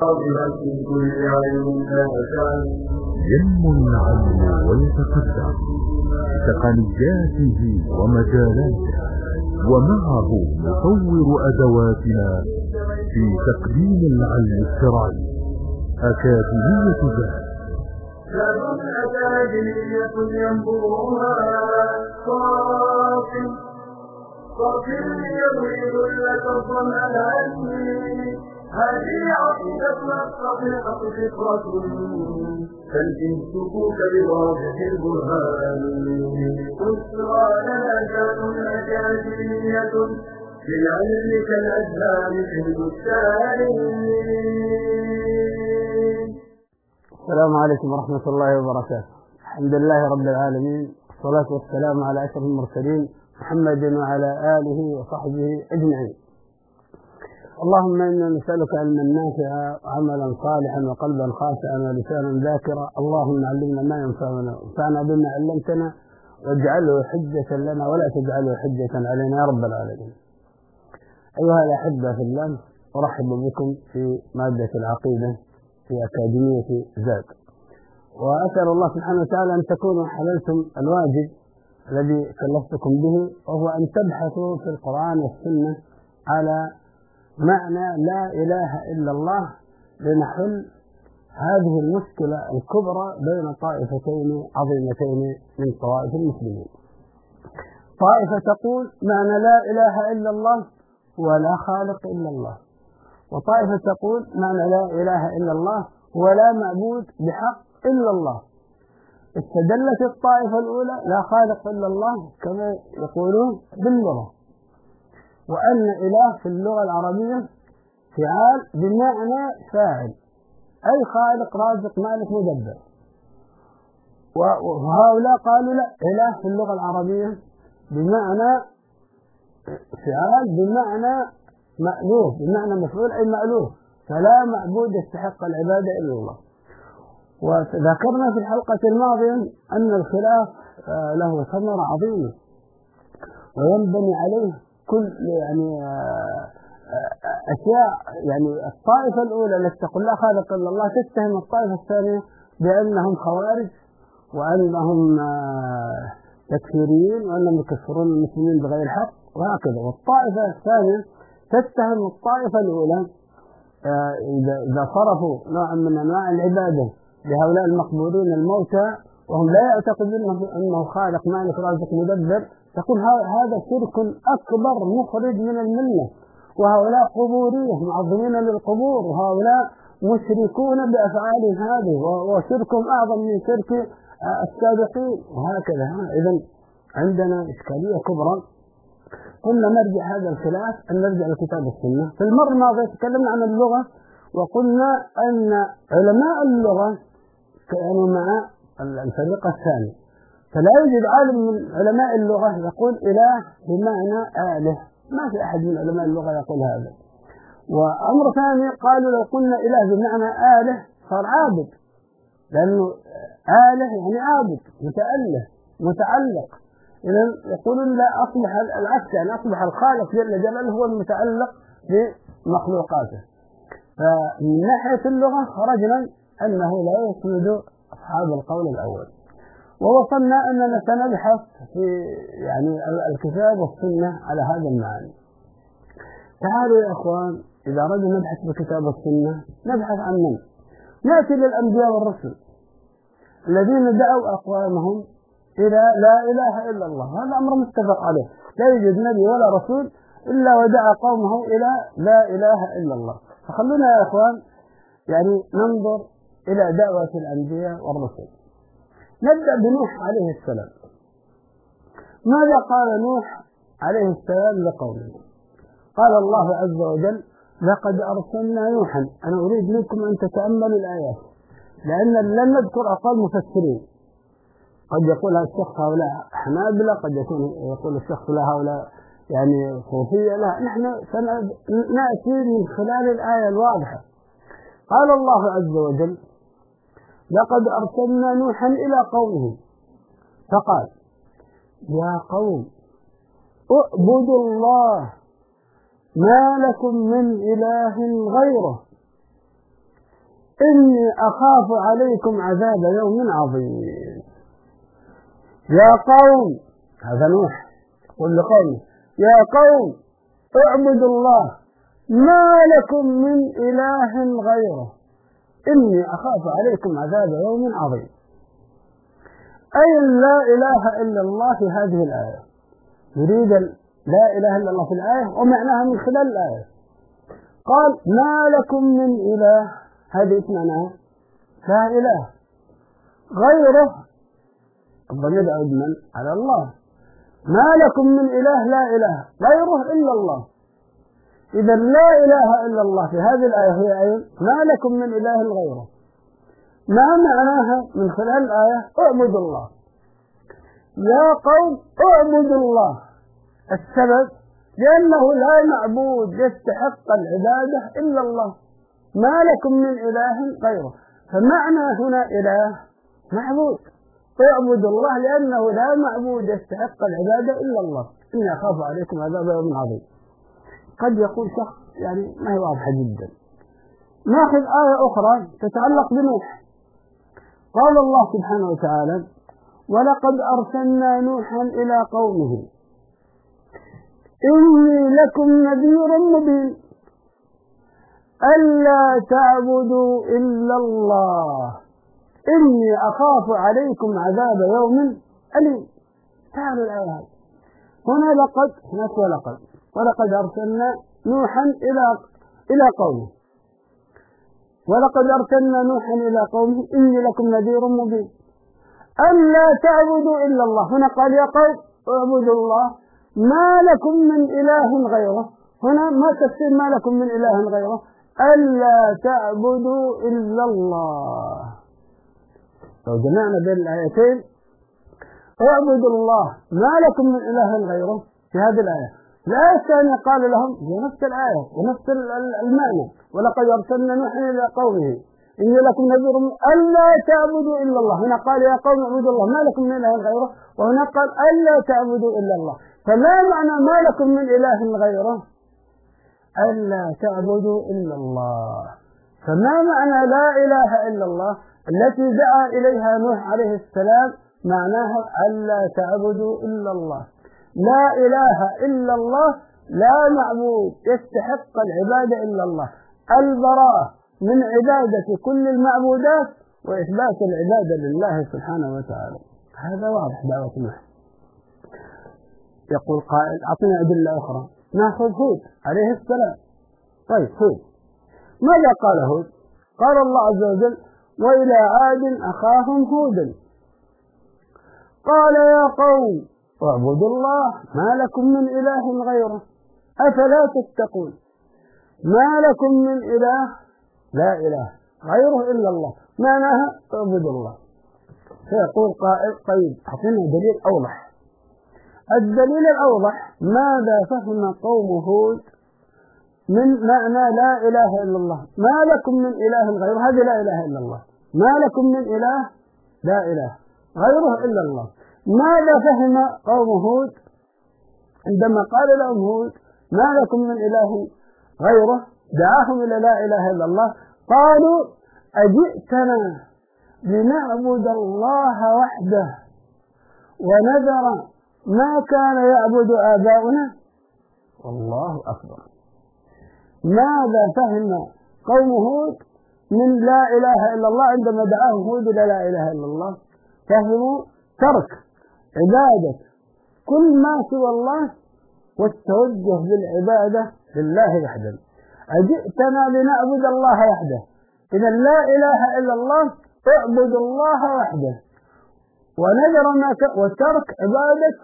ينمو العلم ويتقدم بتقنياته ومجالاته، ومعه نطور أدواتنا في تقديم العلم الشرعي. أكاديمية جهل أكاديمية ينبوها صافي يروي لك الظمأ العلمي. هذه عقيدتنا الصحيحة فطرة تلقي السكوك بواضح البرهان. أسرى لنا كان أكاديمية للعلم كالأزهار في البستان. السلام عليكم ورحمة الله وبركاته. الحمد لله رب العالمين، والصلاة والسلام على أشرف المرسلين محمد وعلى آله وصحبه أجمعين. اللهم إنا نسألك علما نافعا وعملا صالحا وقلبا خاشعا ولسانا ذاكرا. اللهم علمنا ما ينفعنا وانفعنا بما علمتنا واجعله حجة لنا ولا تجعله حجة علينا يا رب العالمين. أيها الأحبة في الله، أرحب بكم في مادة العقيدة في أكاديمية زاد، وأسأل الله سبحانه وتعالى أن تكونوا حللتم الواجب الذي كلفتكم به، وهو أن تبحثوا في القرآن والسنة على معنى لا إله إلا الله لنحل هذه المشكلة الكبرى بين طائفتين عظيمتين من طوائف المسلمين. طائفة تقول معنى لا إله إلا الله ولا خالق إلا الله، وطائفة تقول معنى لا إله إلا الله ولا معبود بحق إلا الله. استدلت الطائفة الأولى لا خالق إلا الله كما يقولون باللغة، وأن إله في اللغة العربية فعال بمعنى فاعل، أي خالق رازق مالك مدبر. وهؤلاء قالوا لا، إله في اللغة العربية بمعنى فعال بمعنى مألوف، بمعنى مفعول أي مألوف، فلا معبود يستحق العبادة إلا الله. وذكرنا في الحلقة الماضية أن الخلاف له ثمرة عظيمة، وينبني عليه كل أشياء. الطائفة الأولى التي تقول لا خالق إلا الله تتهم الطائفة الثانية بأنهم خوارج وأنهم تكفيريين وأنهم يكفرون المسلمين بغير حق وهكذا. والطائفة الثانية تتهم الطائفة الأولى إذا صرفوا نوعا من أنواع العبادة لهؤلاء المقبورين الموتى وهم لا يعتقدون أنه خالق مالك رازق مدبر، تقول هذا شرك أكبر مخرج من الملة، وهؤلاء قبورية معظمين للقبور، وهؤلاء مشركون بأفعالهم هذه، وشركهم أعظم من شرك السابقين وهكذا. إذن عندنا إشكالية كبرى. قلنا نرجع هذا الخلاف أن نرجع لكتاب السنة. في المرة الماضية تكلمنا عن اللغة، وقلنا أن علماء اللغة كانوا مع الفريق الثاني، فلا يوجد عالم من علماء اللغة يقول إله بمعنى آله، ما في أحد من علماء اللغة يقول هذا. وأمر ثاني قالوا لو قلنا إله بمعنى آله صار عابد، لأنه آله يعني عابد متأله متعلق. إذن يقولون لا، أصبح العكس، يعني أصبح الخالق جل جلاله هو المتعلق بمخلوقاته. فمن ناحية اللغة خرجنا أنه لا يسند أصحاب القول الأول، ووصلنا أننا سنبحث في الكتاب والسنة على هذا المعنى. تعالوا يا أخوان، إذا أردنا نبحث بكتاب السنة نبحث عن من؟ نأتي للأنبياء والرسل الذين دعوا أقوامهم إلى لا إله إلا الله، هذا أمر متفق عليه، لا يوجد نبي ولا رسول إلا ودعا قومه إلى لا إله إلا الله. فخلونا يا أخوان ننظر إلى دعوة الأنبياء والرسل. نبدأ بنوح عليه السلام. ماذا قال نوح عليه السلام لقومه؟ قال الله عز وجل لقد أرسلنا نوحا. أنا أريد منكم أن تتأملوا الآيات، لأن لن نذكر أقوال مفسرين، قد يقول الشيخ هؤلاء حنابلة، قد يقول الشيخ هؤلاء صوفية، لا، نحن سنأتي من خلال الآية الواضحة. قال الله عز وجل لقد أرسلنا نوحا إلى قومه فقال يا قوم اعبدوا الله ما لكم من إله غيره إني أخاف عليكم عذاب يوم عظيم. يا قوم، هذا نوح يقول لقومه: يا قوم اعبدوا الله ما لكم من إله غيره إني أخاف عليكم عذاب يوم عظيم. أي لا إله إلا الله في هذه الآية، يريد لا إله إلا الله في الآية ومعناها من خلال الآية. قال ما لكم من إله، هذه معناها لا إله غيره، الضمير يعود من على الله. ما لكم من إله، لا إله غيره إلا الله. إذا لا إله إلا الله في هذه الآية هي أي ما لكم من إله غيره. ما معناها من خلال الآية؟ اعبدوا الله. يا قوم اعبدوا الله. السبب لأنه لا معبود يستحق العبادة إلا الله، ما لكم من إله غيره. فمعنى هنا إله معبود، اعبدوا الله لأنه لا معبود يستحق العبادة إلا الله. إني أخاف عليكم عذاب يوم عظيم. قد يقول شخص يعني ما هي واضحة جدا. ناخذ آية أخرى تتعلق بنوح. قال الله سبحانه وتعالى: ولقد أرسلنا نوحا إلى قومه إني لكم نذير مبين ألا تعبدوا إلا الله إني أخاف عليكم عذاب يوم أليم. تعالوا الآيات هنا لقد، هناك ولقد أرسلنا نوحا إلى قومه، ولقد أرسلنا نوحا إلى قومه إني لكم نذير مبين ألا تعبدوا إلا الله. هنا قال يا قوم اعبدوا الله ما لكم من إله غيره. هنا ما تفسير ما لكم من إله غيره؟ ألا تعبدوا إلا الله. لو جمعنا بين الآيتين اعبدوا الله ما لكم من إله غيره في هذه الآية، الآية الثانية قال لهم بنفس الآية ونفس المعنى: ولقد أرسلنا نوحا إلى قومه إني لكم نذير ألا تعبدوا إلا الله. هنا قال يا قوم اعبدوا الله ما لكم من إله غيره، وهنا قال ألا تعبدوا إلا الله. فما معنى ما لكم من إله غيره؟ ألا تعبدوا إلا الله. فما معنى لا إله إلا الله التي دعا إليها نوح عليه السلام؟ معناها ألا تعبدوا إلا الله. لا إله إلا الله، لا معبود يستحق العبادة إلا الله، البراءة من عبادة كل المعبودات وإثبات العبادة لله سبحانه وتعالى. هذا واضح دعوة نوح. يقول قائل أعطنا أدلة أخرى. نأخذ هود عليه السلام. طيب هود ماذا قال هود؟ قال الله عز وجل: وإلى عاد أخاهم هودا قال يا قوم اعبدوا الله ما لكم من إله غيره أفلا تتقون. ما لكم من إله، لا إله غيره إلا الله، معناها اعبدوا الله. فيقول قائل: طيب أعطنا دليل أوضح. الدليل الأوضح ماذا فهم قوم هود من معنى لا إله إلا الله؟ ما لكم من إله غيره، هذه لا إله إلا الله. ما لكم من إله، لا إله غيره إلا الله. ماذا فهم قوم هود عندما قال لهم هود ما لكم من إله غيره؟ دعاهم إلى لا إله إلا الله. قالوا: أجئتنا لنعبد الله وحده ونذر ما كان يعبد آباؤنا. والله أكبر. ماذا فهم قوم هود من لا إله إلا الله عندما دعاهم هود إلى لا إله إلا الله؟ فهموا ترك عبادة كل ما سوى الله والتوجه بالعبادة لله وحده. أجئتنا لنعبد الله وحده، إذا لا إله إلا الله، اعبدوا الله وحده ونذر ما وترك عبادة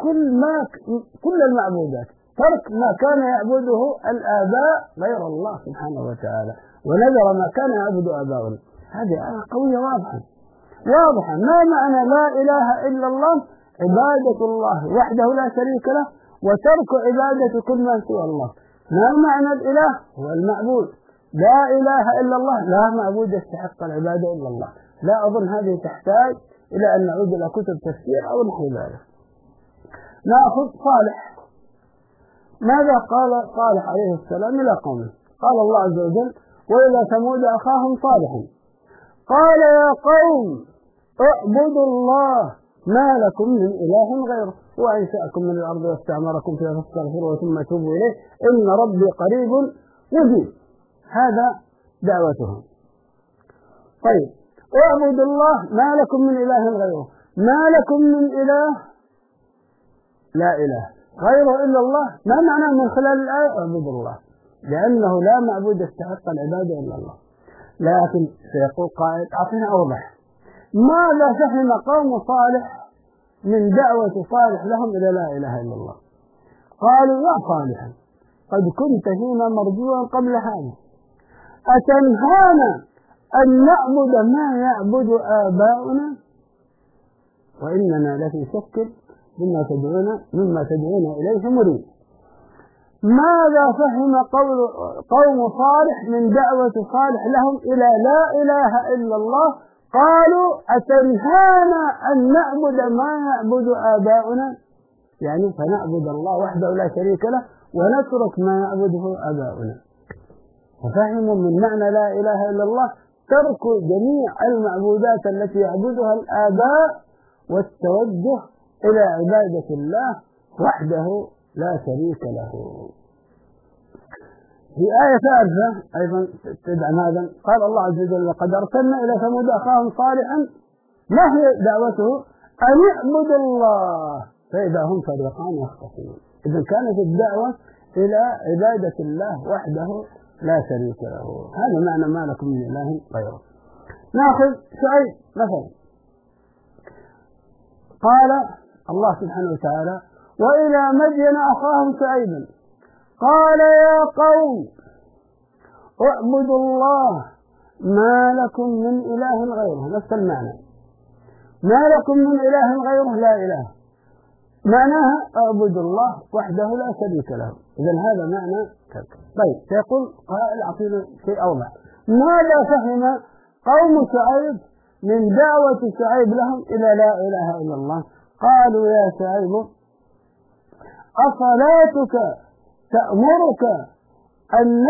كل المعبودات، ترك ما كان يعبده الآباء غير الله سبحانه وتعالى، ونذر ما كان يعبد آباؤنا. هذه آية قوية واضحة. ما معنى لا إله إلا الله؟ عبادة الله وحده لا شريك له وترك عبادة كل ما سوى الله. ما معنى الإله؟ هو المعبود. لا إله إلا الله، لا معبود يستحق العبادة إلا الله. لا أظن هذه تحتاج إلى أن نعود إلى كتب تفسير أو نحو ذلك. نأخذ صالح. ماذا قال صالح عليه السلام إلى قومه؟ قال الله عز وجل: وإلى ثمود أخاهم صالحا قال يا قوم اعبدوا الله ما لكم من إله غيره وأنشأكم من الأرض واستعمركم فيها فاستغفروه ثم توبوا إليه إن ربي قريب مجيب. هذا دعوتهم. طيب اعبدوا الله ما لكم من إله غيره. ما لكم من إله، لا إله غيره إلا الله. ما معنى من خلال الآية اعبدوا الله؟ لأنه لا معبود يستحق العبادة إلا الله. لكن سيقول قائل أعطينا أوضح، ماذا فهم قوم صالح من دعوة صالح لهم إلى لا إله إلا الله؟ قالوا يا صالح قد كنت فينا مرجوا قبل هذا، أتنهانا أن نعبد ما يعبد آباؤنا وإننا لفي شك مما تدعونا إليه مريد. ماذا فهم قوم صالح من دعوة صالح لهم إلى لا إله إلا الله؟ قالوا أتنهانا أن نعبد ما يعبد آباؤنا، يعني فنعبد الله وحده لا شريك له ونترك ما يعبده آباؤنا. ففهموا من معنى لا إله إلا الله ترك جميع المعبودات التي يعبدها الآباء والتوجه إلى عبادة الله وحده لا شريك له. في آية ثالثة أيضا تدعم هذا، قال الله عز وجل لقد أرسلنا إلى ثمود أخاهم صالحا، ما هي دعوته؟ أن اعبدوا الله فإذا هم فريقان يختصمون. إذا كانت الدعوة إلى عبادة الله وحده لا شريك له. هذا معنى ما لكم من إله غيره. نأخذ شعيب مثلا، قال الله سبحانه وتعالى وإلى مدين أخاهم شعيبا قال يا قوم اعبدوا الله ما لكم من إله غيره. نفس المعنى، ما لكم من إله غيره، لا إله معناها اعبدوا الله وحده لا شريك له. إذن هذا معنى كذا. طيب سيقول قائل أعطينا شيء أوضح، ماذا فهم قوم شعيب من دعوة شعيب لهم إلى لا إله إلا الله؟ قالوا يا شعيب أصلاتك تأمرك أن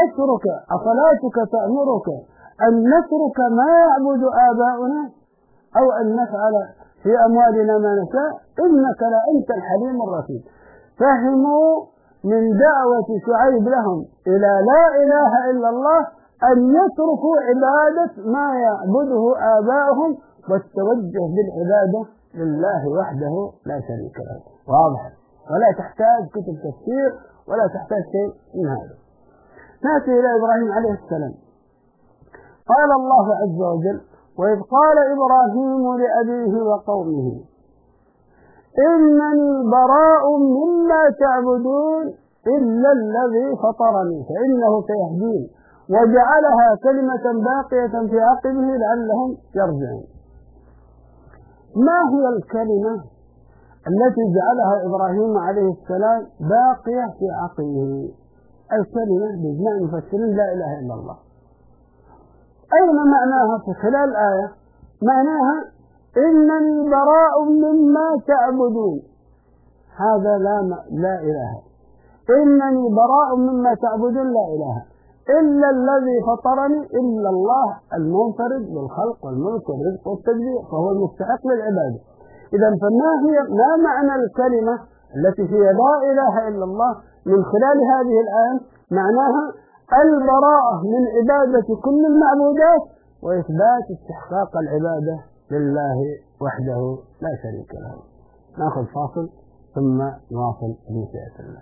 نترك ما يعبد آباؤنا أو أن نفعل في أموالنا ما نشاء إنك لأنت الحليم الرشيد. فهموا من دعوة شعيب لهم إلى لا إله إلا الله أن يتركوا عبادة ما يعبده آباؤهم والتوجه بالعبادة لله وحده لا شريك له. واضح، ولا تحتاج كتب تفسير ولا تحتاج شيء من هذا. نأتي إلى إبراهيم عليه السلام. قال الله عز وجل وإذ قال إبراهيم لأبيه وقومه إنني براء مما تعبدون إلا الذي فطرني فإنه سيهدين وجعلها كلمة باقية في عقبه لعلهم يرجعون. ما هي الكلمة التي جعلها إبراهيم عليه السلام باقية في عقله؟ الكلمة بإجماع المفسرين لا إله إلا الله. أين معناها في خلال الآية؟ معناها إنني براء مما تعبدون، هذا لا إله. إنني براء مما تعبدون لا إله إلا الذي فطرني، إلا الله المنفرد بالخلق والملك والرزق والتدبير فهو المستحق للعبادة. إذا ما معنى الكلمة التي هي لا إله إلا الله من خلال هذه الآية؟ معناها البراءة من عبادة كل المعبودات وإثبات استحقاق العبادة لله وحده لا شريك له. نأخذ فاصل ثم نواصل بمشيئة الله.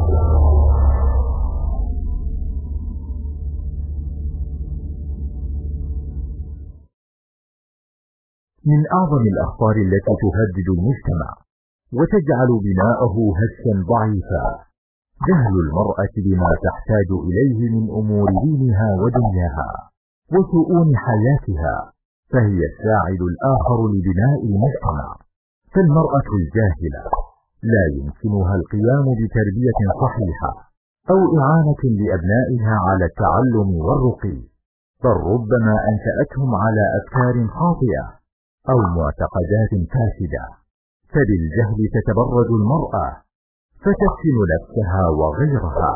من أعظم الأخطار التي تهدد المجتمع وتجعل بناءه هشا ضعيفا جهل المرأة بما تحتاج إليه من أمور دينها ودنياها وشؤون حياتها، فهي الساعد الآخر لبناء المجتمع. فالمرأة الجاهلة لا يمكنها القيام بتربية صحيحة أو إعانة لأبنائها على التعلم والرقي، بل ربما أنشأتهم على أفكار خاطئة أو معتقدات فاسدة. فبالجهل تتبرج المرأة فتفتن نفسها وغيرها،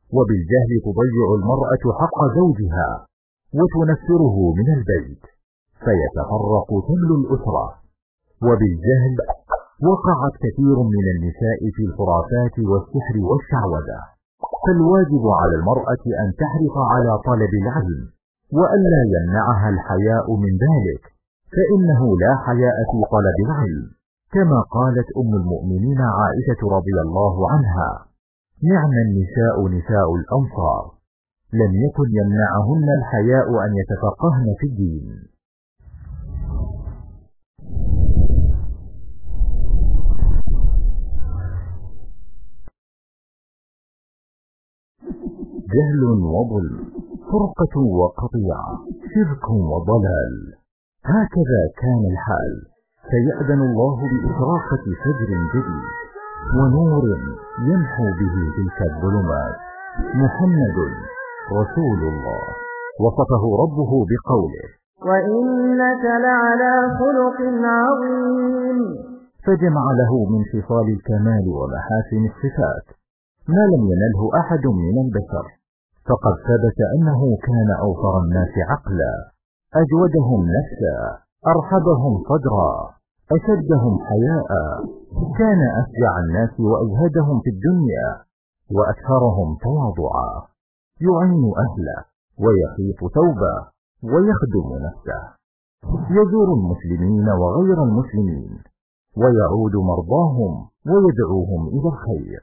وبالجهل تضيع المرأة حق زوجها وتنفره من البيت، فيتفرق تمل الأسرة. وبالجهل وقعت كثير من النساء في الخرافات والسحر والشعوذة، فالواجب على المرأة أن تحرص على طلب العلم، وألا يمنعها الحياء من ذلك، فإنه لا حياء في طلب العلم، كما قالت أم المؤمنين عائشة رضي الله عنها: نعم النساء نساء الأنصار، لم يكن يمنعهن الحياء أن يتفقهن في الدين. جهل وظلم، فرقة وقطيعة، شرك وضلال، هكذا كان الحال، فيأذن الله بإشراقة فجر جديد ونور يمحو به تلك الظلمات. محمد رسول الله وصفه ربه بقوله: وإنك لعلى خلق عظيم، فجمع له من خصال الكمال ومحاسن الصفات ما لم ينله أحد من البشر، فقد ثبت أنه كان أوفر الناس عقلا، أجودهم نفسا، أرحبهم صدرا، أشدهم حياء، كان أشجع الناس وأزهدهم في الدنيا، وأكثرهم تواضعا، يعين أهله ويخيط ثوبه ويخدم نفسه، يزور المسلمين وغير المسلمين، ويعود مرضاهم ويدعوهم إلى الخير.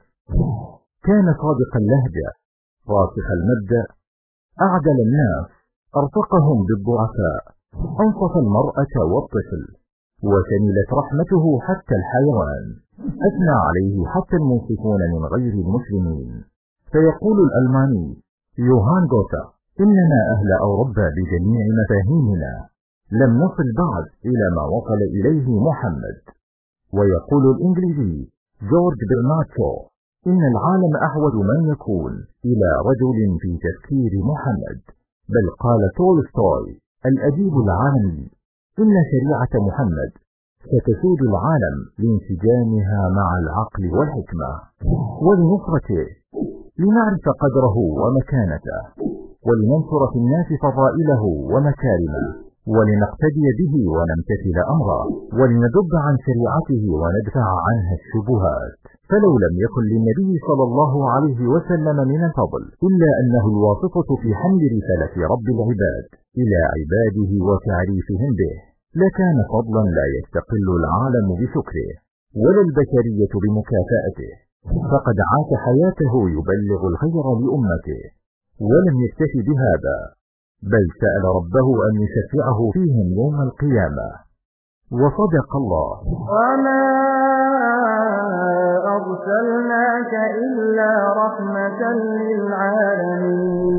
كان صادق اللهجة، راسخ المبدأ، أعدل الناس، أرفقهم بالضعفاء، أنصف المرأة والطفل، وشملت رحمته حتى الحيوان، أثنى عليه حتى المنصفون من غير المسلمين. فيقول الألماني يوهان غوتا: إننا أهل أوروبا بجميع مفاهيمنا لم نصل بعد إلى ما وصل إليه محمد. ويقول الإنجليزي جورج برناتشو: إن العالم أحوج من يكون إلى رجل في تفكير محمد. بل قال تولستوي الأديب العالمي: إن شريعة محمد ستسود العالم لانسجامها مع العقل والحكمة. ولنصرته، لنعرف قدره ومكانته، ولننشر في الناس فضائله ومكارمه، ولنقتدي به ونمتثل أمره، ولندب عن شريعته وندفع عنها الشبهات. فلو لم يكن للنبي صلى الله عليه وسلم من الفضل إلا أنه الواسطة في حمل رسالة رب العباد إلى عباده وتعريفهم به، لكان فضلا لا يستقل العالم بشكره ولا البشرية بمكافأته، فقد عاش حياته يبلغ الخير لأمته، ولم يكتف بهذا، بل سأل ربه أن يشفعه فيهم يوم القيامة. وصدق الله: وما أرسلناك إلا رحمة للعالمين.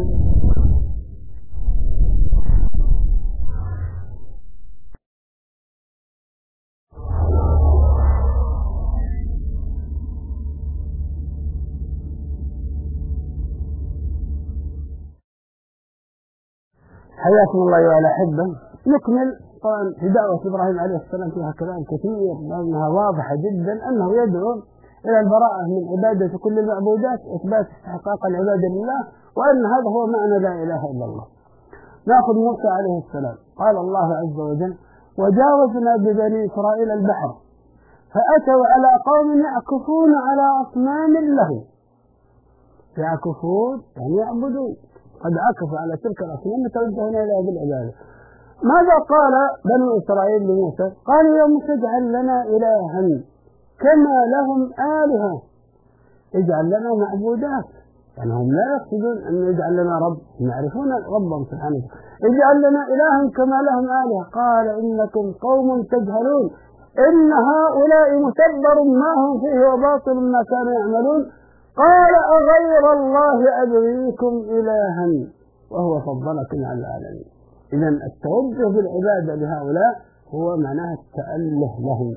حياكم الله يا الأحبة. نكمل. طبعا في دعوة إبراهيم عليه السلام فيها كلام كثير، لأنها واضحة جدا أنه يدعو إلى البراءة من عبادة كل المعبودات، إثبات استحقاق العبادة لله، وأن هذا هو معنى لا إله إلا الله. نأخذ موسى عليه السلام. قال الله عز وجل: وجاوزنا ببني إسرائيل البحر فأتوا على قوم يعكفون على أصنام لهم. يعكفون يعني يعبدون، قد عكفوا على تلك الأصنام متوجهين إليها بالعبادة. ماذا قال بنو إسرائيل لموسى؟ قالوا: يا موسى اجعل لنا إلها كما لهم آلهة، اجعل لنا معبودات. يعني هم لا يقصدون أن يجعل لنا رب، يعرفون ربهم سبحانه وتعالى. اجعل لنا إلها كما لهم آلهة. قال: إنكم قوم تجهلون، إن هؤلاء متبر ما هم فيه وباطل ما كانوا يعملون. قال: أغير الله أبغيكم إلها وهو فضلكم على العالمين. إذن التوجه بالعبادة لهؤلاء هو معناه التأله لهم.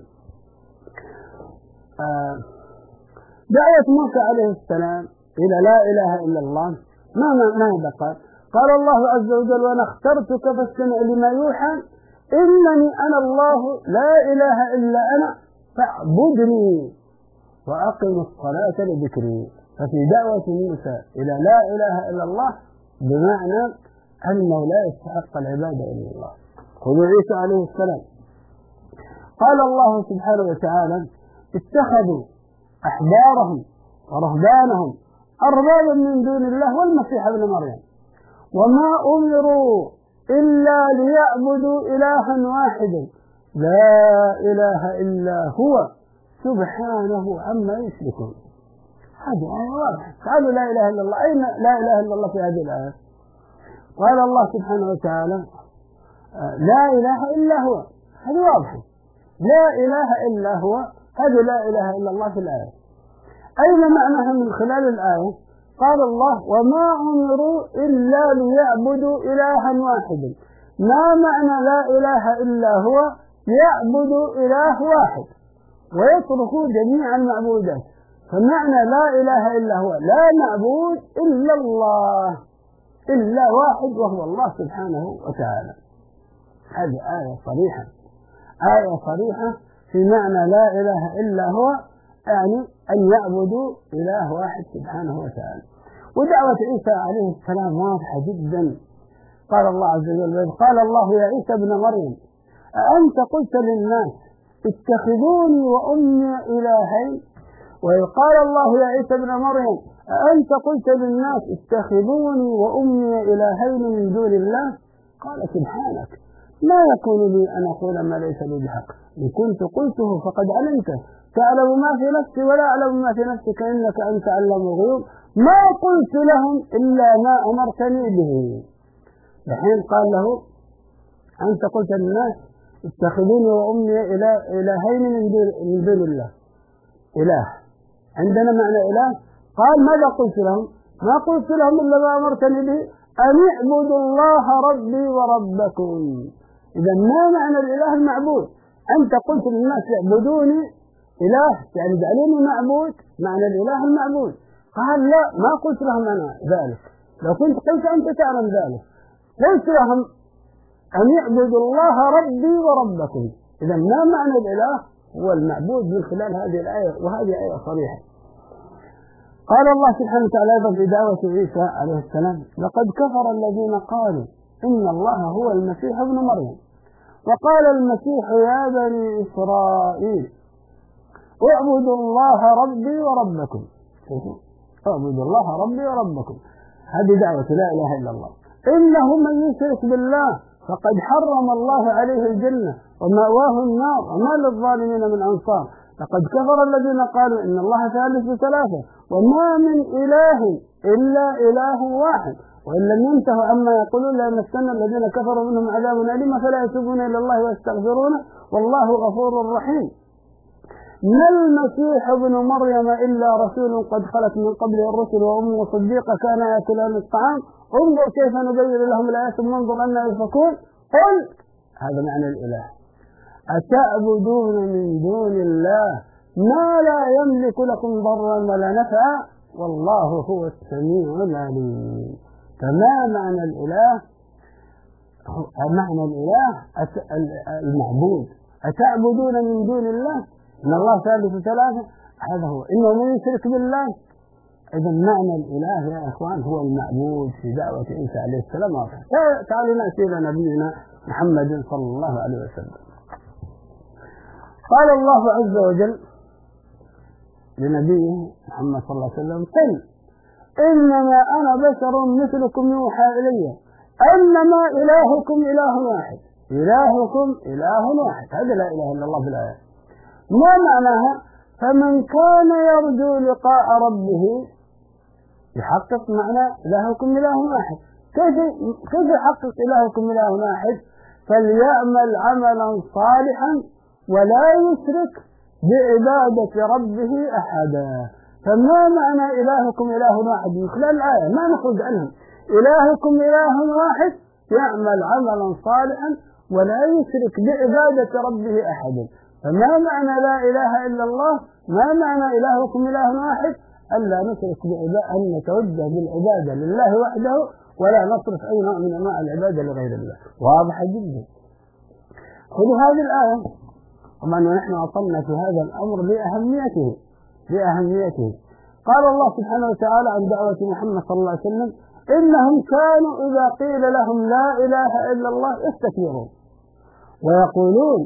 دعوة موسى عليه السلام إلى لا إله إلا الله ماذا قال؟ قال الله عز وجل: وأنا اخترتك فاستمع لما يوحى إنني أنا الله لا إله إلا أنا فاعبدني وأقم الصلاة لذكري. ففي دعوة موسى إلى لا إله إلا الله بمعنى أنه لا يستحق العبادة إلا الله. خذوا عيسى عليه السلام. قال الله سبحانه وتعالى اتخذوا أحبارهم ورهبانهم أربابا من دون الله والمسيح ابن مريم وما أمروا إلا ليعبدوا إلها واحدا لا إله إلا هو سبحانه عما يشركون. هذه آية واضحة. قالوا لا إله إلا الله. أين لا إله إلا الله في هذه الآية؟ قال الله سبحانه وتعالى لا إله إلا هو. هذه واضحة. لا إله إلا هو. هذه لا إله إلا الله في الآية. أين معناها من خلال الآية؟ قال الله وما أمروا إلا ليعبدوا إلها واحدا. ما معنى لا إله إلا هو؟ يعبدوا إله واحد ويتركوا جميع المعبودات. فمعنى لا إله إلا هو لا معبود إلا الله، إلا واحد وهو الله سبحانه وتعالى. هذه آية صريحة، آية صريحة في معنى لا إله إلا هو، يعني أن يعبدوا إله واحد سبحانه وتعالى. ودعوة عيسى عليه السلام واضحة جدا. قال الله عز وجل قال الله يا عيسى ابن مريم أأنت قلت للناس اتخذوني وأمي إلهين؟ وقال الله يا عيسى ابن مريم أأنت قلت للناس اتخذوني وأمي إلهين من دون الله؟ قال سبحانك ما يكون لي أن أقول ما ليس لي بحق، إن كنت قلته فقد علمته تعلم ما في نفسي ولا أعلم ما في نفسك إنك أنت علام الغيوب ما قلت لهم إلا ما أمرتني به. الحين قال له أنت قلت للناس اتخذوني وأمي إلهين من دون الله. إله عندنا معنى إله. قال ماذا قلت لهم؟ ما قلت لهم إلا ما أمرتني به أن اعبدوا الله ربي وربكم. إذا ما معنى الإله المعبود؟ أنت قلت للناس يعبدوني إله يعني جعلوني معبود، معنى الإله المعبود. قال لا ما قلت لهم أنا ذلك، لو كنت قلت أنت تعلم ذلك. قلت لهم أن يعبدوا الله ربي وربكم. إذا ما معنى الإله؟ هو المعبود من خلال هذه الآية، وهذه آية صريحة. قال الله سبحانه وتعالى أيضا في دعوة عيسى عليه السلام لقد كفر الذين قالوا إن الله هو المسيح ابن مريم وقال المسيح يا بني إسرائيل اعبدوا الله ربي وربكم. اعبدوا الله ربي وربكم. هذه دعوة لا إله إلا الله. إنه من يشرك بالله فقد حرم الله عليه الجنة ومأواه النار وما للظالمين من أنصار. لقد كفر الذين قالوا إن الله ثالث ثلاثة وما من إله إلا إله واحد وإن لم ينتهوا عما يقولون ليمسن الذين كفروا منهم عذاب أليم فلا يتوبون إلى الله ويستغفرونه والله غفور رحيم. ما المسيح ابن مريم إلا رسول قد خلت من قبله الرسل وأمه صديقة كان يأكلان الطعام انظر كيف نبين لهم الآيات ثم انظر أننا يؤفكون. قل هذا معنى الإله أتعبدون من دون الله ما لا يملك لكم ضرا ولا نفعا والله هو السميع العليم. فما معنى الإله؟ معنى الإله المعبود. أتعبدون من دون الله إن الله ثالث ثلاثة هذا هو. إنه من يشرك بالله. إذا معنى الإله يا إخوان هو المعبود في دعوة عيسى عليه السلام. تعالوا نأتي إلى نبينا محمد صلى الله عليه وسلم. قال الله عز وجل لنبيه محمد صلى الله عليه وسلم قل إنما أنا بشر مثلكم يوحى إلي أنما إلهكم إله واحد. إلهكم إله واحد. هذا لا إله إلا الله في الآية. ما معناها؟ فمن كان يرجو لقاء ربه يحقق معنى إلهكم إله واحد. كيف يحقق إلهكم إله واحد؟ فليعمل عملا صالحا ولا يشرك بعبادة ربه أحدا. فما معنى إلهكم إله واحد من خلال الآية؟ ما نخرج عنها. إلهكم إله واحد يعمل عملا صالحا ولا يشرك بعبادة ربه أحدا. فما معنى لا إله إلا الله؟ ما معنى إلهكم إله واحد؟ ألا نشرك أن نتوجه بالعبادة لله وحده ولا نصرف أي نوع من أنواع العبادة لغير الله. واضحة جدا. خذوا هذه الآية ومن نحن وصلنا في هذا الأمر لأهميته. قال الله سبحانه وتعالى عن دعوة محمد صلى الله عليه وسلم إنهم كانوا إذا قيل لهم لا إله إلا الله استكبروا. ويقولون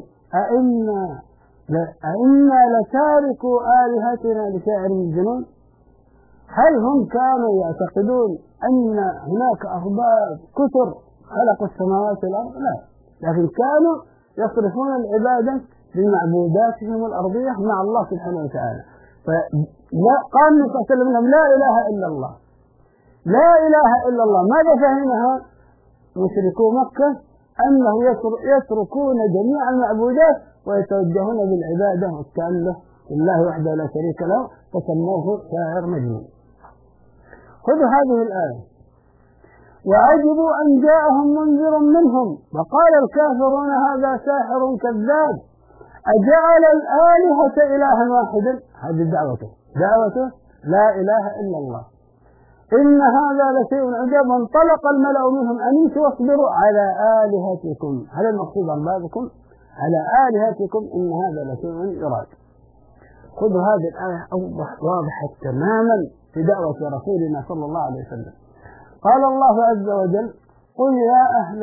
أئنا لتاركوا آلهتنا لشاعر مجنون. هل هم كانوا يعتقدون أن هناك أرباب كثر خلقوا السماوات والأرض؟ لا، لكن كانوا يصرفون العبادة لمعبوداتهم الأرضية مع الله سبحانه وتعالى. فقال النبي صلى الله عليه وسلم لهم لا إله إلا الله، لا إله إلا الله. ماذا فهمها مشركو مكة؟ أنه يتركون جميع المعبودات ويتوجهون بالعبادة والتأله لله وحده لا شريك له، فسموه شاعر مجنون. خذوا هذه الآية: وعجبوا أن جاءهم منذر منهم وقال الكافرون هذا ساحر كذاب أجعل الآلهة إلها واحدا. هذه دعوته لا إله إلا الله، إن هذا لشيء عجاب. انطلق الملأ منهم أن امشوا واصبروا على آلهتكم. هذا المقصود أربابكم على آلهتكم، إن هذا لشيء يراد. خذوا هذه الآية واضحة تماما في دعوة رسولنا صلى الله عليه وسلم. قال الله عز وجل: قل يا أهل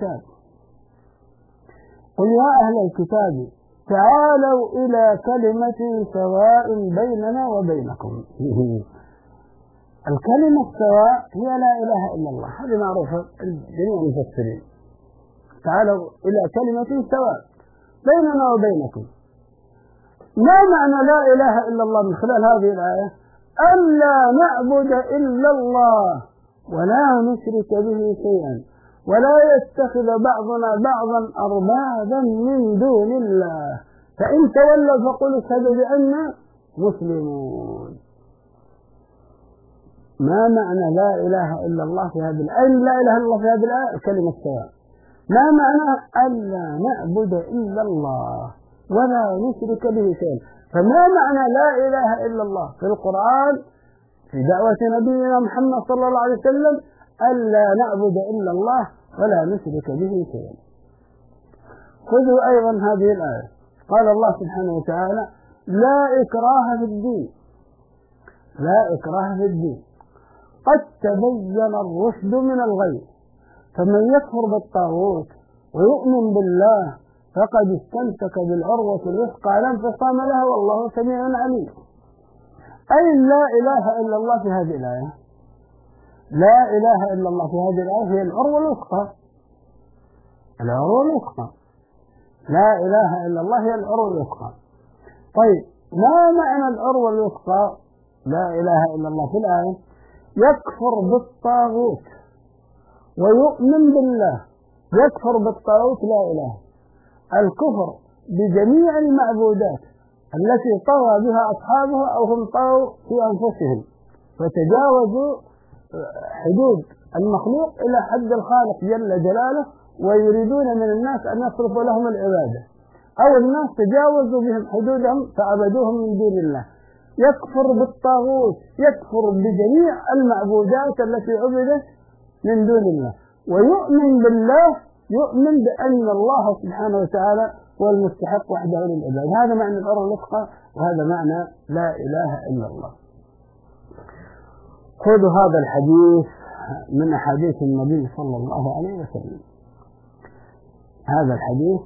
الكتاب تعالوا إلى كلمة سواء بيننا وبينكم. الكلمة السواء هي لا إله إلا الله، هذه معروفة جميع المفسرين. تعالوا إلى كلمة سواء بيننا وبينكم. ما معنى لا إله إلا الله من خلال هذه الآية؟ ألا نعبد إلا الله ولا نشرك به شيئا ولا يتخذ بعضنا بعضا أربابا من دون الله، فإن تولوا فقولوا اشهدوا بأننا مسلمون. ما معنى لا إله إلا الله في هذه الآية؟ لا إله إلا الله في هذه الآية الكلمة السواء. ما معنى ألا نعبد إلا الله ولا نشرك به شيئا؟ فما معنى لا إله إلا الله في القرآن في دعوة نبينا محمد صلى الله عليه وسلم؟ ألا نعبد إلا الله ولا نشرك به شيئا. خذوا أيضا هذه الآية. قال الله سبحانه وتعالى: لا إكراه في الدين، لا إكراه في الدين، قد تبين الرشد من الغي، فمن يكفر بالطاغوت ويؤمن بالله فقد استمسك بالعروة الوثقى لا انفصام لها والله سميع عليم. أي لا إله إلا الله في هذه الآية، لا إله إلا الله في هذه الآية هي العروة الوثقى، العروة الوثقى. لا إله إلا الله هي العروة الوثقى. طيب، ما معنى العروة الوثقى لا إله إلا الله في الآية؟ يكفر بالطاغوت ويؤمن بالله. يكفر بالطاغوت لا إله، الكفر بجميع المعبودات التي طغى بها أصحابها أو هم طغوا في أنفسهم فتجاوزوا حدود المخلوق إلى حد الخالق جل جلاله، ويريدون من الناس أن يصرفوا لهم العبادة، أو الناس تجاوزوا بهم حدودهم فعبدوهم من دون الله. يكفر بالطاغوت، يكفر بجميع المعبودات التي عبدت من دون الله، ويؤمن بالله، يؤمن بأن الله سبحانه وتعالى هو المستحق وحده للعباد. هذا معنى العروة الوثقى، وهذا معنى لا إله إلا الله. خذوا هذا الحديث من أحاديث النبي صلى الله عليه وسلم. هذا الحديث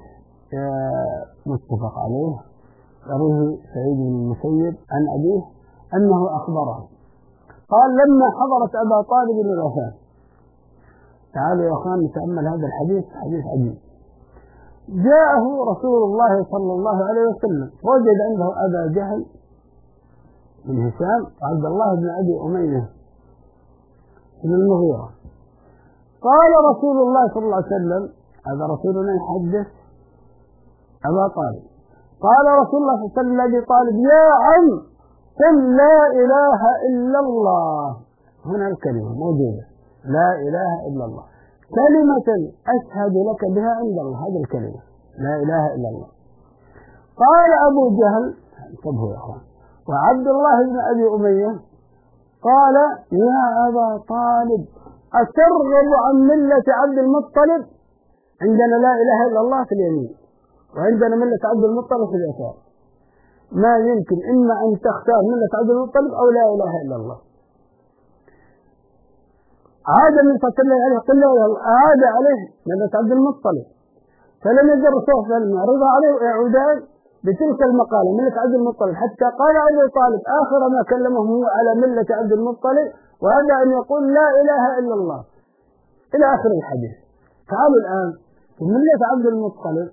متفق عليه، يرويه سعيد بن المسيب عن أبيه أنه أخبره قال: لما حضرت أبا طالب الوفاة. تعالوا يا أخوان نتأمل هذا الحديث، حديث عجيب. جاءه رسول الله صلى الله عليه وسلم وجد عنده أبا جهل بن هشام وعبد الله بن أبي أمية بن المغيرة. قال رسول الله صلى الله عليه وسلم، هذا رسولنا يحدث أبا طالب، قال رسول الله صلى الله عليه وسلم لأبي طالب: يا عم قل لا إله إلا الله. هنا الكلمة موجودة، لا إله إلا الله، كلمة أشهد لك بها عند الله. هذه الكلمة لا إله إلا الله. قال أبو جهل: انتبهوا يا أخوان، وعبد الله بن أبي أمية قال: يا أبا طالب أترغب عن ملة عبد المطلب؟ عندنا لا إله إلا الله في اليمين، وعندنا ملة عبد المطلب في اليسار. ما يمكن إما أن تختار ملة عبد المطلب أو لا إله إلا الله. عاد من صلى الله عليه وسلم عاد عليه ملة عبد المطلب، فلم يزل الرسول صلى الله عليه وسلم يعرضها عليه ويعودان بتلك المقالة ملة عبد المطلب، حتى قال أبو طالب آخر ما كلمه هو على ملة عبد المطلب، وهذا أن يقول لا إله إلا الله إلى آخر الحديث. تعالوا الآن في ملة عبد المطلب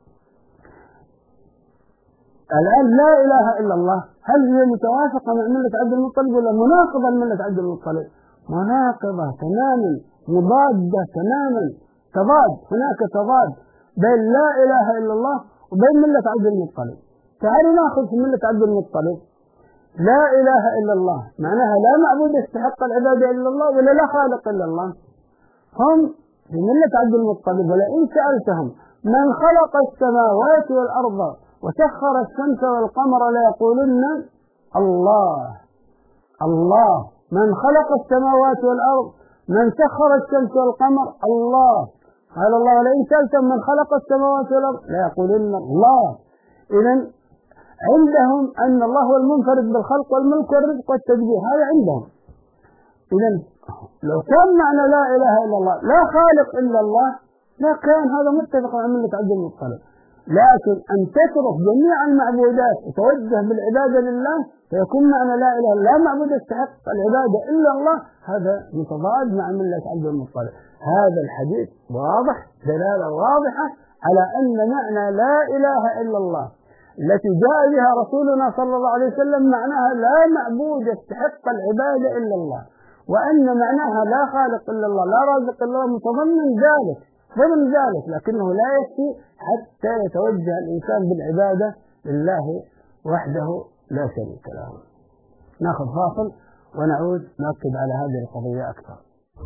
الآن لا إله إلا الله، هل هي متوافقة مع ملة عبد المطلب ولا مناقضة لملة عبد المطلب؟ مناقضة تماما، مضادة تماما، تضاد، هناك تضاد بين لا إله إلا الله وبين ملة عبد المطلب. تعالوا نأخذ في ملة عبد المطلب لا إله إلا الله معناها لا معبود يستحق العبادة إلا الله ولا لا خالق إلا الله. هم في ملة عبد المطلب ولئن سألتهم من خلق السماوات والأرض وسخر الشمس والقمر ليقولن الله. الله من خلق السماوات والأرض، من سخر الشمس والقمر الله. قال الله ولئن سألتم من خلق السماوات والأرض ليقولن الله. إذن عندهم أن الله هو المنفرد بالخلق والملك والرزق والتدبير، هذا عندهم. إذن لو كان معنى لا إله إلا الله لا خالق إلا الله لا كان هذا متفق مع ملة عبد المطلب. لكن أن تترك جميع المعبودات وتوجه بالعبادة لله فيكون معنى لا إله لا معبود يستحق العبادة إلا الله، هذا متضاد مع ملة عبد المطلب. هذا الحديث واضح دلالة واضحة على أن معنى لا إله إلا الله التي جاء بها رسولنا صلى الله عليه وسلم معناها لا معبود يستحق العبادة إلا الله، وأن معناها لا خالق إلا الله لا رازق إلا الله متضمن ذلك ضمن ذلك، لكنه لا يكفي حتى يتوجه الإنسان بالعبادة لله وحده لا شريك له. ناخذ فاصل ونعود نأكد على هذه القضية أكثر.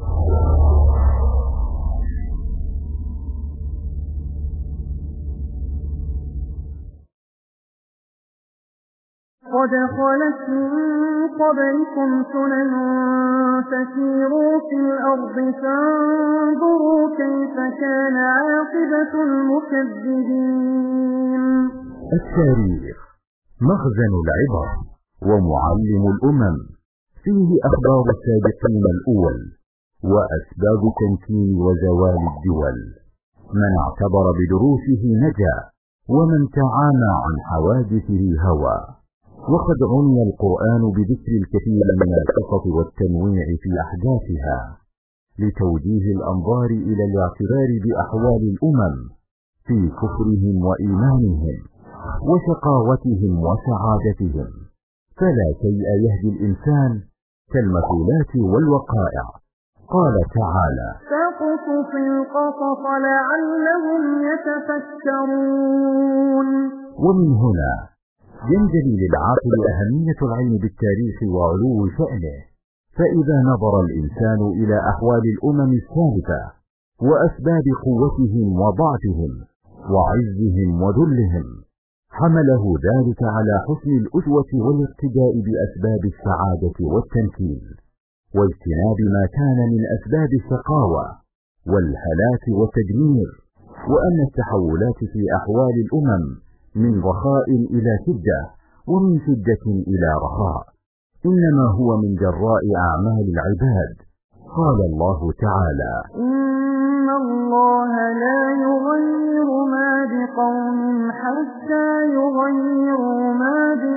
قد خلت من قبلكم سنن فسيروا في الأرض فانظروا كيف كان عاقبة المكذبين. التاريخ مخزن العبر ومعلم الأمم، فيه أخبار السابقين الأول وأسباب تمكين وزوال الدول. من اعتبر بدروسه نجا ومن تعامى عن حوادثه هوى. وقد عني القرآن بذكر الكثير من القصص والتنويع في أحداثها لتوجيه الأنظار إلى الاعتبار بأحوال الأمم في كفرهم وإيمانهم وشقاوتهم وسعادتهم، فلا شيء يهدي الإنسان كالمثولات والوقائع. قال تعالى: فاقصص القصص لعلهم يتفكرون. ومن هنا ينجلي للعاقل أهمية العلم بالتاريخ وعلو شأنه، فإذا نظر الإنسان إلى أحوال الأمم السابقة وأسباب قوتهم وضعفهم وعزهم وذلهم حمله ذلك على حسن الأسوة والاقتداء بأسباب السعادة والتمكين، واجتناب ما كان من أسباب الشقاوة والهلاك والتدمير، وأن التحولات في أحوال الأمم من رخاء إلى شدة ومن شدة إلى رخاء إنما هو من جراء أعمال العباد. قال الله تعالى: إن الله لا يغير ما بقوم حتى يغيروا ما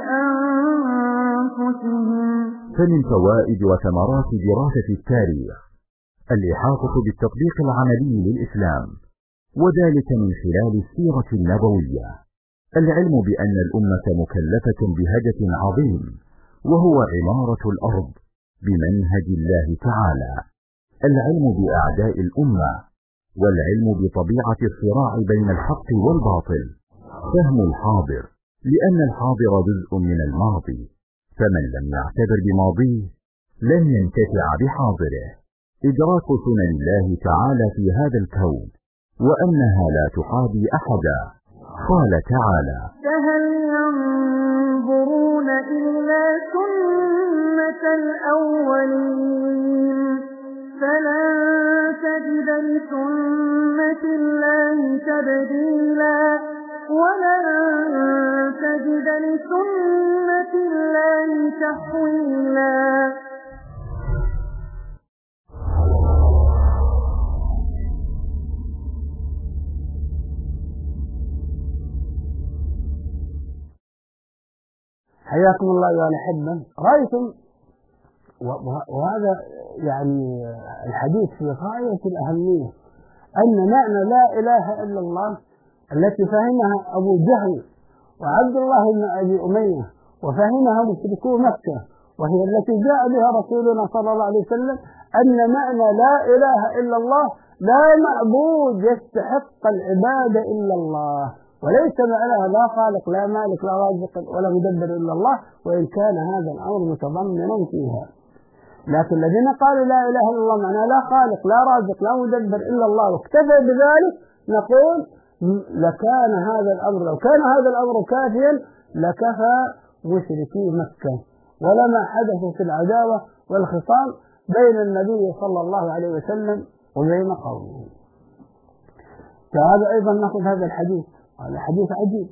بأنفسهم. فمن فوائد وثمرات دراسة التاريخ الإحاطة بالتطبيق العملي للإسلام، وذلك من خلال السيرة النبوية. العلم بأن الأمة مكلفة بهدف عظيم وهو عمارة الأرض بمنهج الله تعالى. العلم بأعداء الأمة، والعلم بطبيعة الصراع بين الحق والباطل. فهم الحاضر، لأن الحاضر جزء من الماضي، فمن لم يعتبر بماضيه لن ينتفع بحاضره. إدراك سنن الله تعالى في هذا الكون وأنها لا تحابي أحدا. قال تعالى: فهل ينظرون إلا سنة الأولين فلن تجد لسنة الله تبديلا ولن تجد لسنة الله تحويلا. حياكم الله يا الأحبة. رأيتم وهذا يعني الحديث في غاية الأهمية، أن معنى لا إله إلا الله التي فهمها أبو جهل وعبد الله بن أبي أمية وفهمها مشركو مكة، وهي التي جاء بها رسولنا صلى الله عليه وسلم، أن معنى لا إله إلا الله لا معبود يستحق العبادة إلا الله، وليس معناها لا خالق لا مالك لا رازق ولا مدبر إلا الله، وإن كان هذا الأمر متضمنا فيها. لكن الذين قالوا لا إله إلا الله معناه لا خالق لا رازق لا مدبر إلا الله واكتفى بذلك، نقول لكان هذا الأمر، لو كان هذا الأمر كافيا لكفى مشركي مكة ولما حدث في العداوة والخصام بين النبي صلى الله عليه وسلم وبين قومه. فهذا أيضا نأخذ هذا الحديث، هذا حديث عجيب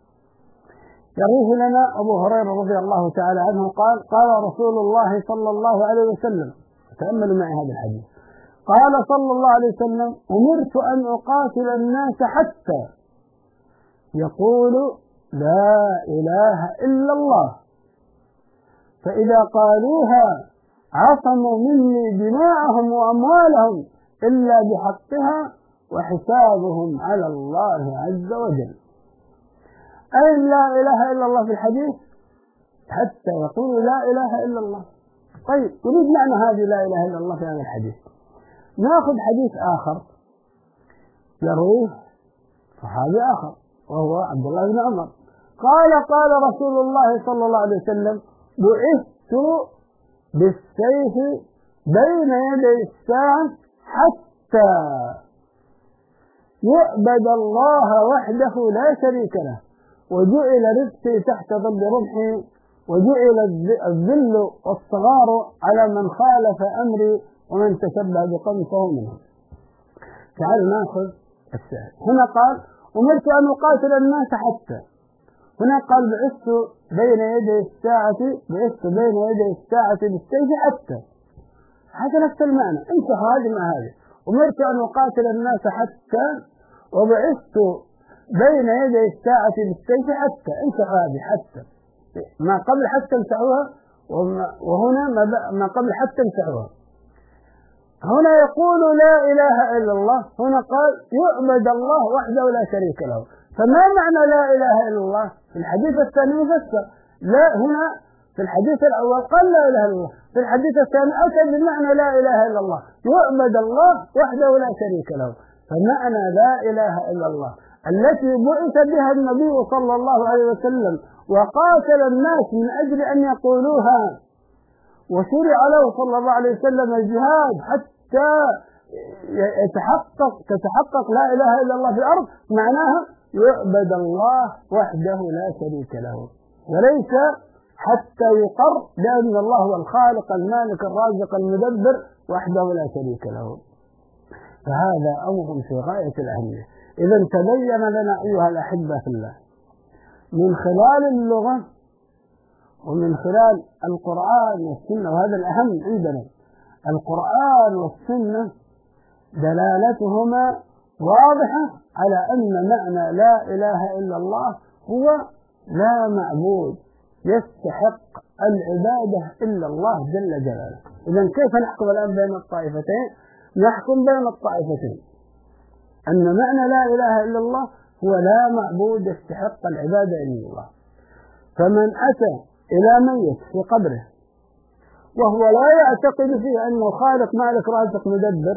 يرويه لنا أبو هريرة رضي الله تعالى عنه قال: قال رسول الله صلى الله عليه وسلم، تأملوا معي هذا الحديث، قال صلى الله عليه وسلم: أمرت أن أقاتل الناس حتى يقولوا لا إله إلا الله، فإذا قالوها عصموا مني دماءهم وأموالهم إلا بحقها وحسابهم على الله عز وجل. أي لا إله إلا الله في الحديث حتى يقولوا لا إله إلا الله. طيب نريد معنى هذه لا إله إلا الله في هذا الحديث. نأخذ حديث آخر يرويه صحابي آخر وهو عبد الله بن عمر قال: قال رسول الله صلى الله عليه وسلم: بعثت بالسيف بين يدي الساعة حتى يعبد الله وحده لا شريك له، وجعل رزقي تحت ظل رمحي، وجعل الذل والصغار على من خالف أمري، ومن تشبه بقوم فهو منهم. تعالوا ناخذ الشاهد. هنا قال: أمرت أن أقاتل الناس حتى، هنا قال: بعثت بين يدي الساعة، بعثت بين يدي الساعة بالسيف حتى. هذا نفس المعنى، انسخ هذه مع هذه. أمرت أن أقاتل الناس حتى، وبعثت بين يدي الساعة بالسيف حتى، انسخ هذه حتى، ما قبل حتى امسحوها، وهنا ما قبل حتى امسحوها. هنا يقول لا إله إلا الله، هنا قال يعبد الله وحده لا شريك له. فما معنى لا إله إلا الله؟ في الحديث الثاني مفسر، لا هنا في الحديث الأول قال لا إله إلا الله، في الحديث الثاني أتى بمعنى لا إله إلا الله، يعبد الله وحده لا شريك له. فمعنى لا إله إلا الله التي بعث بها النبي صلى الله عليه وسلم وقاتل الناس من أجل أن يقولوها، وشرع له صلى الله عليه وسلم الجهاد حتى تتحقق لا إله إلا الله في الأرض، معناها يعبد الله وحده لا شريك له، وليس حتى يقر بأن الله هو الخالق المالك الرازق المدبر وحده لا شريك له. فهذا أمر في غاية الأهمية. إذا تبين لنا أيها الأحبة في الله من خلال اللغة ومن خلال القرآن والسنة، وهذا الأهم عندنا، القرآن والسنة دلالتهما واضحة على أن معنى لا إله إلا الله هو لا معبود يستحق العبادة إلا الله جل جلاله. إذن كيف نحكم الآن بين الطائفتين؟ نحكم بين الطائفتين أن معنى لا إله إلا الله هو لا معبود يستحق العبادة إلا الله. فمن أتى إلى ميت في قبره وهو لا يعتقد فيه أنه خالق مالك رازق مدبر،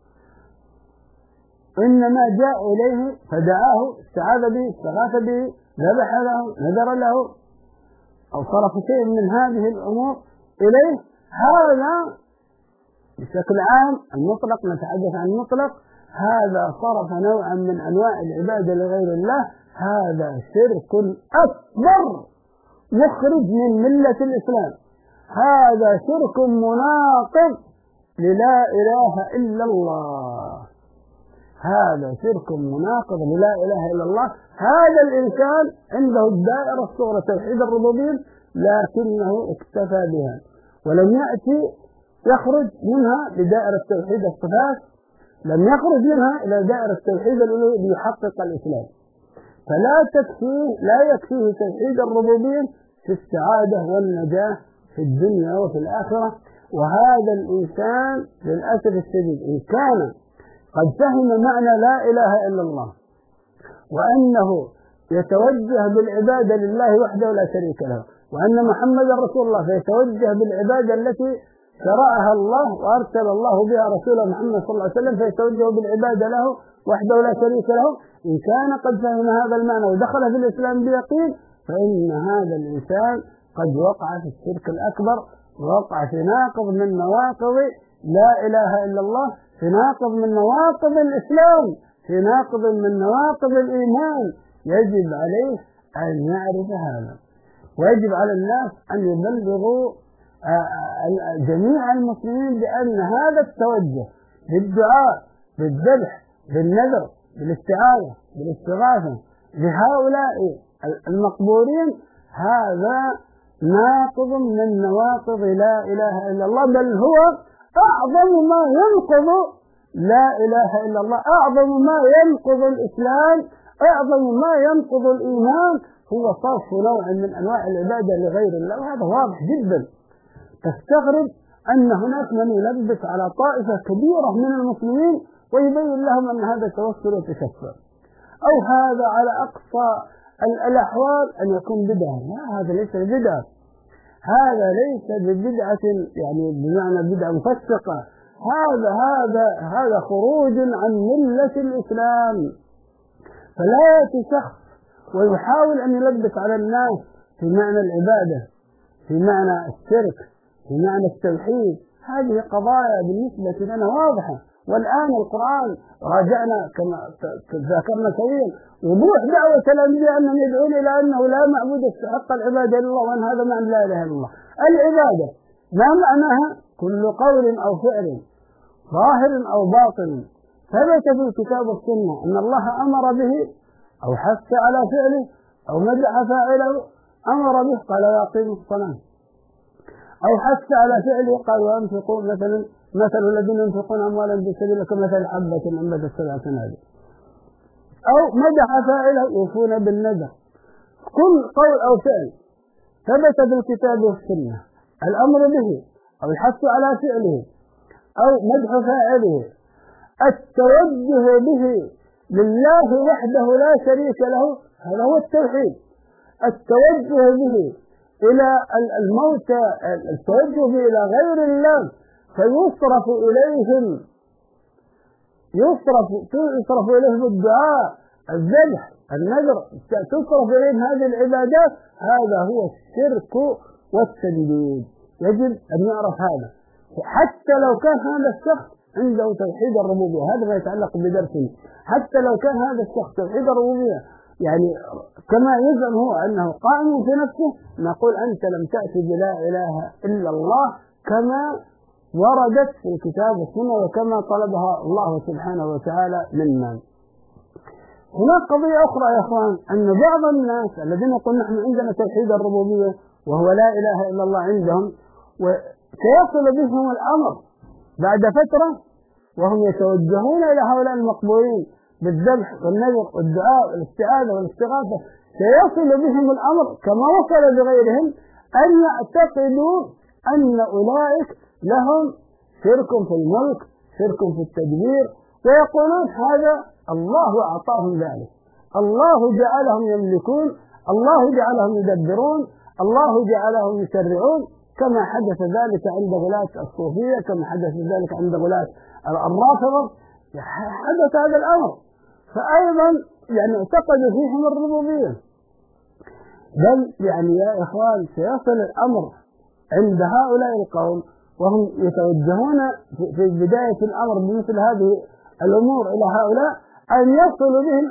إنما جاء إليه فدعاه، استعاذ به، استغاث به، ذبح له، نذر له، أو صرف شيء من هذه الأمور إليه، هذا بشكل عام المطلق، نتحدث عن المطلق، هذا صرف نوعا من أنواع العبادة لغير الله، هذا شرك أكبر يخرج من ملة الإسلام، هذا شرك مناقض للا إله إلا الله، هذا شرك مناقض للا إله إلا الله. هذا الإنسان عنده الدائرة الصغرى توحيد الربوبية لكنه اكتفى بها ولم يأتي يخرج منها لدائرة توحيد الصفات، لم يخرج منها إلى دائرة توحيد الألوهية ليحقق الإسلام. فلا تكفيه، لا يكفيه توحيد الربوبية في السعادة والنجاة في الدنيا وفي الآخرة. وهذا الإنسان للأسف الشديد إن كان قد فهم معنى لا إله إلا الله وأنه يتوجه بالعبادة لله وحده لا شريك له، وأن محمد رسول الله فيتوجه بالعبادة التي شرعها الله وأرسل الله بها رسوله محمد صلى الله عليه وسلم فيتوجه بالعبادة له وحده لا شريك له، إن كان قد فهم هذا المعنى ودخل في الإسلام بيقين فإن هذا الإنسان قد وقع في الشرك الأكبر، وقع في ناقض من نواقض لا إله إلا الله، في ناقض من نواقض الإسلام، في ناقض من نواقض الإيمان. يجب عليه أن يعرف هذا، ويجب على الناس أن يبلغوا جميع المسلمين بأن هذا التوجه بالدعاء بالذبح بالنذر بالاستعاذة بالاستغاثة لهؤلاء المقبورين هذا ناقض من نواقض لا إله إلا الله، بل هو أعظم ما ينقض لا إله إلا الله، أعظم ما ينقض الإسلام، أعظم ما ينقض الإيمان هو صرف نوع من أنواع العبادة لغير الله. وهذا واضح جدا. تستغرب أن هناك من يلبس على طائفة كبيرة من المسلمين ويبين لهم أن هذا توسل وتشفع، أو هذا على أقصى الأحوال أن يكون بدعة. لا، هذا ليس بدعة، هذا ليس ببدعة يعني بمعنى بدعة مفسقة، هذا خروج عن ملة الإسلام. فلا يأتي شخص ويحاول أن يلبس على الناس في معنى العبادة، في معنى الشرك، في معنى التوحيد. هذه قضايا بالنسبة لنا واضحة. والآن القرآن راجعنا كما ذكرنا سويا وضوح دعوة الأنبياء أنهم يدعون إلى أنه لا معبود يستحق العبادة إلا الله، وأن هذا معنى لا إله إلا الله. العبادة ما معناها؟ كل قول أو فعل ظاهر أو باطن ثبت في الكتاب والسنة أن الله أمر به أو حث على فعله أو مدح فاعله، أمر به قال وأقيموا الصلاة، أو حث على فعله قال وأنفقوا مثل الذين ينفقون أموالا في سبيل الله كمثل حبة أنبتت 7 سنابل، أو مدح فاعله يوفون بالنذر. كل قول أو فعل ثبت في الكتاب والسنة الأمر به أو الحث على فعله أو مدح فاعله، التوجه به لله وحده لا شريك له، هذا هو التوحيد. التوجه به إلى الموتى، التوجه به إلى غير الله فيصرف إليهم الدعاء الذبح النذر، تصرف إليهم هذه العبادات، هذا هو الشرك والتنديد. يجب أن يعرف هذا حتى لو كان هذا الشخص عنده توحيد الربوبية. هذا ما يتعلق بدرسه. حتى لو كان هذا الشخص توحيد الربوبية يعني كما يزعم هو أنه قائم في نفسه، نقول أنت لم تأتي بلا إله إلا الله كما وردت في الكتاب والسنة وكما طلبها الله سبحانه وتعالى منا. هناك قضية أخرى يا أخوان، أن بعض الناس الذين يقول نحن عندنا توحيد الربوبية وهو لا إله إلا الله عندهم، وسيصل بهم الأمر بعد فترة وهم يتوجهون إلى هؤلاء المقبورين بالذبح والنذر والدعاء والاستعاذة والاستغاثة، سيصل بهم الأمر كما وصل بغيرهم أن يعتقدوا أن أولئك لهم شرك في الملك، شرك في التدبير، ويقولون هذا الله أعطاهم ذلك، الله جعلهم يملكون، الله جعلهم يدبرون، الله جعلهم يشرعون، كما حدث ذلك عند غلاة الصوفية، كما حدث ذلك عند غلاة الرافضة، حدث هذا الأمر. فأيضا يعني اعتقدوا فيهم الربوبية. بل يعني يا إخوان سيصل الأمر عند هؤلاء القوم وهم يتوجهون في بداية الأمر بمثل هذه الأمور إلى هؤلاء أن يصل بهم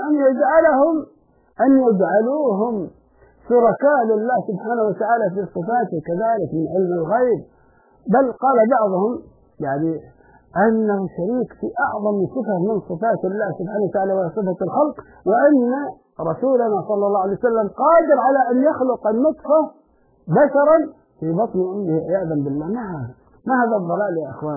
أن يجعلوهم شركاء لله سبحانه وتعالى في صفاته كذلك من علم الغيب. بل قال بعضهم يعني أنه شريك في أعظم صفة من صفات الله سبحانه وتعالى وهي صفة الخلق، وأن رسولنا صلى الله عليه وسلم قادر على أن يخلق النطفة بشرا في بطن أمه عياذا بالله. ما هذا الضلال يا أخوان؟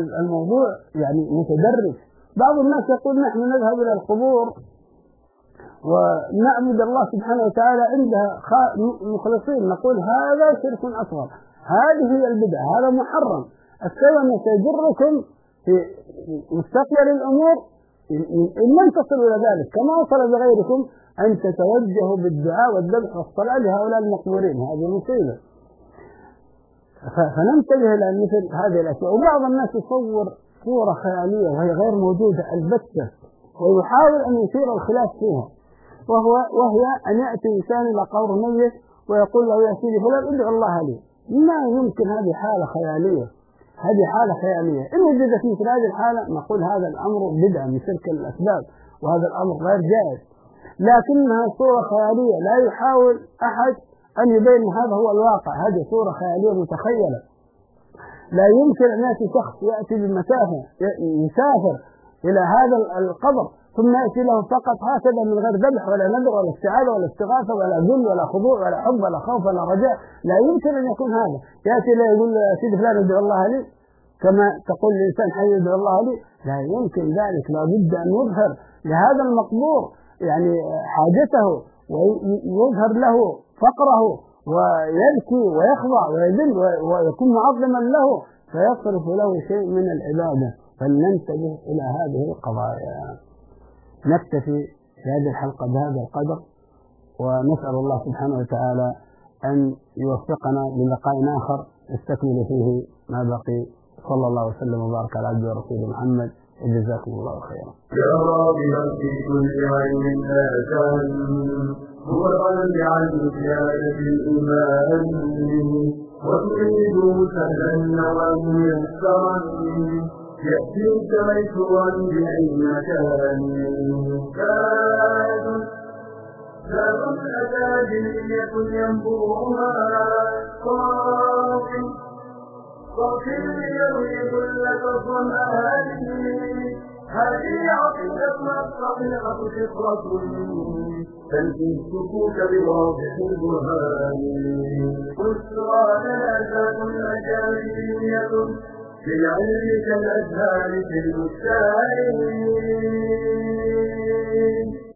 فالموضوع يعني متدرج. بعض الناس يقول نحن نذهب إلى القبور ونعبد الله سبحانه وتعالى عندها مخلصين، نقول هذا شرك أصغر، هذه هي البدعة، هذا محرم. السبب سيجركم في مستقبل الأمور إن لم تصلوا إلى ذلك كما وصل بغيركم أن تتوجهوا بالدعاء والذبح والصلاة لهؤلاء المقبورين. هذه مصيبة. فننتبه إلى مثل هذه الأشياء. وبعض الناس يصور صورة خيالية وهي غير موجودة البتة ويحاول أن يثير الخلاف فيها، وهي أن يأتي إنسان إلى قبر ميت ويقول له يا سيدي فلان ادعو الله لي. ما يمكن، هذه حالة خيالية، هذه حالة خيالية. إن وجدت مثل هذه الحالة نقول هذا الأمر بدعة من تلك الأسباب وهذا الأمر غير جائز، لكنها صورة خيالية لا يحاول أحد أن يبين هذا هو الواقع. هذه صورة خيالية متخيلة. لا يمكن أن يأتي شخص يأتي بمسافة يسافر إلى هذا القبر ثم يأتي له فقط هكذا من غير ذبح ولا نذر ولا استعاذة ولا استغاثة ولا ذل ولا خضوع ولا حب ولا خوف ولا رجاء. لا يمكن أن يكون هذا. يأتي له يقول يا سيدي فلان ادعو الله لي كما تقول الإنسان حي ادعو الله لي. لا يمكن ذلك. لا بد أن يظهر لهذا المقبور يعني حاجته ويظهر له فقره ويبكي ويخضع ويذل ويكون معظما له فيصرف له شيء من العبادة. فلننتبه إلى هذه القضايا. نكتفي في هذه الحلقة بهذا القدر، ونسأل الله سبحانه وتعالى أن يوفقنا للقاء آخر نستكمل فيه ما بقي. صلى الله وسلم وبارك على عبده ورسوله محمد، وجزاكم الله خيرا. يا رابها في كل عين آتان هو القلب عن زيادة الإيمان وتريد سهلا نواه يسرا يأتيك ميسورا بأي مكان كاد أكاديمية ينبوها صافي ليروي كلك الظمآن هذه عقيدتنا الصحيحة فطرة تنفي السكوت بواضح البرهان بشرى لنا أكاديمية للعلم كالأزهار في البستان.